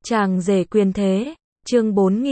Chàng rể quyền thế, chương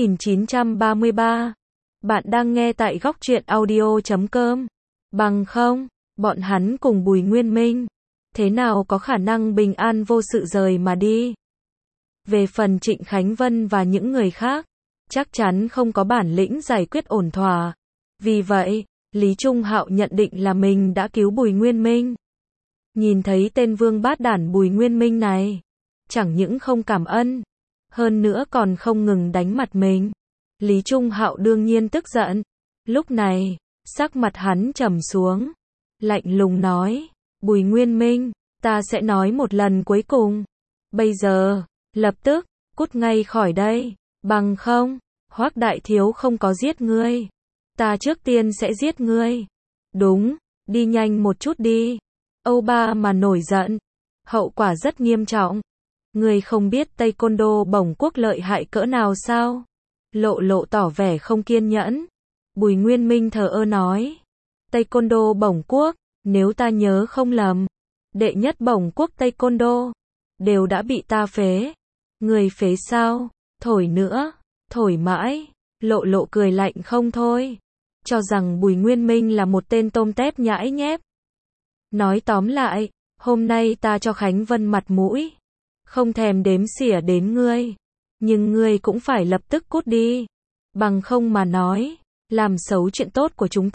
4933. Bạn đang nghe tại góc truyện audio.com. Bằng không, bọn hắn cùng Bùi Nguyên Minh, thế nào có khả năng bình an vô sự rời mà đi. Về phần Trịnh Khánh Vân và những người khác, chắc chắn không có bản lĩnh giải quyết ổn thỏa. Vì vậy, Lý Trung Hạo nhận định là mình đã cứu Bùi Nguyên Minh. Nhìn thấy tên vương bát đản Bùi Nguyên Minh này, chẳng những không cảm ơn, hơn nữa còn không ngừng đánh mặt mình. Lý Trung Hạo đương nhiên tức giận. Lúc này, sắc mặt hắn trầm xuống, lạnh lùng nói, Bùi Nguyên Minh, ta sẽ nói một lần cuối cùng. Bây giờ, lập tức, cút ngay khỏi đây, bằng không, Hoắc đại thiếu không có giết ngươi. Ta trước tiên sẽ giết ngươi. Đúng, đi nhanh một chút đi. Âu Ba mà nổi giận, hậu quả rất nghiêm trọng. Ngươi không biết Taekwondo bổng quốc lợi hại cỡ nào sao? Lộ Lộ tỏ vẻ không kiên nhẫn. Bùi Nguyên Minh thờ ơ nói, Taekwondo bổng quốc, nếu ta nhớ không lầm, đệ nhất bổng quốc Taekwondo đều đã bị ta phế. Người phế sao? Thổi nữa, thổi mãi. Lộ Lộ cười lạnh không thôi, cho rằng Bùi Nguyên Minh là một tên tôm tép nhãi nhép. Nói tóm lại, hôm nay ta cho Khánh Vân mặt mũi, không thèm đếm xỉa đến ngươi, nhưng ngươi cũng phải lập tức cút đi, bằng không mà nói, làm xấu chuyện tốt của chúng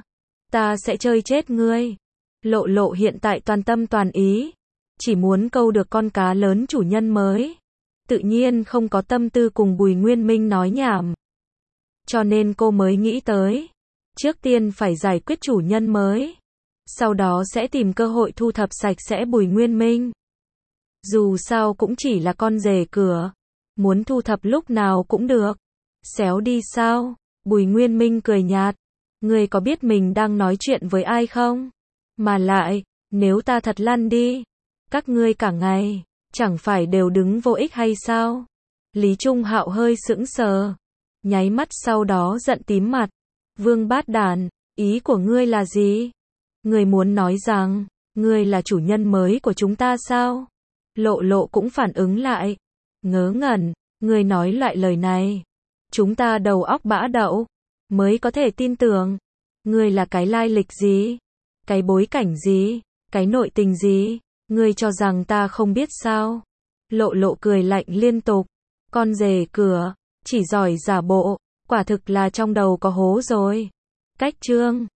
ta sẽ chơi chết ngươi. Lộ Lộ hiện tại toàn tâm toàn ý, chỉ muốn câu được con cá lớn chủ nhân mới, tự nhiên không có tâm tư cùng Bùi Nguyên Minh nói nhảm. Cho nên cô mới nghĩ tới, trước tiên phải giải quyết chủ nhân mới, sau đó sẽ tìm cơ hội thu thập sạch sẽ Bùi Nguyên Minh. Dù sao cũng chỉ là con rể cửa, muốn thu thập lúc nào cũng được. Xéo đi sao? Bùi Nguyên Minh cười nhạt, ngươi có biết mình đang nói chuyện với ai không? Mà lại, nếu ta thật lăn đi, các ngươi cả ngày, chẳng phải đều đứng vô ích hay sao? Lý Trung Hạo hơi sững sờ, nháy mắt sau đó giận tím mặt. Vương bát đản, ý của ngươi là gì? Ngươi muốn nói rằng, ngươi là chủ nhân mới của chúng ta sao? Lộ Lộ cũng phản ứng lại, ngớ ngẩn, ngươi nói lại lời này, chúng ta đầu óc bã đậu, mới có thể tin tưởng. Ngươi là cái lai lịch gì? Cái bối cảnh gì? Cái nội tình gì? Ngươi cho rằng ta không biết sao? Lộ Lộ cười lạnh liên tục, con rể cửa, chỉ giỏi giả bộ, quả thực là trong đầu có hố rồi. Cách chương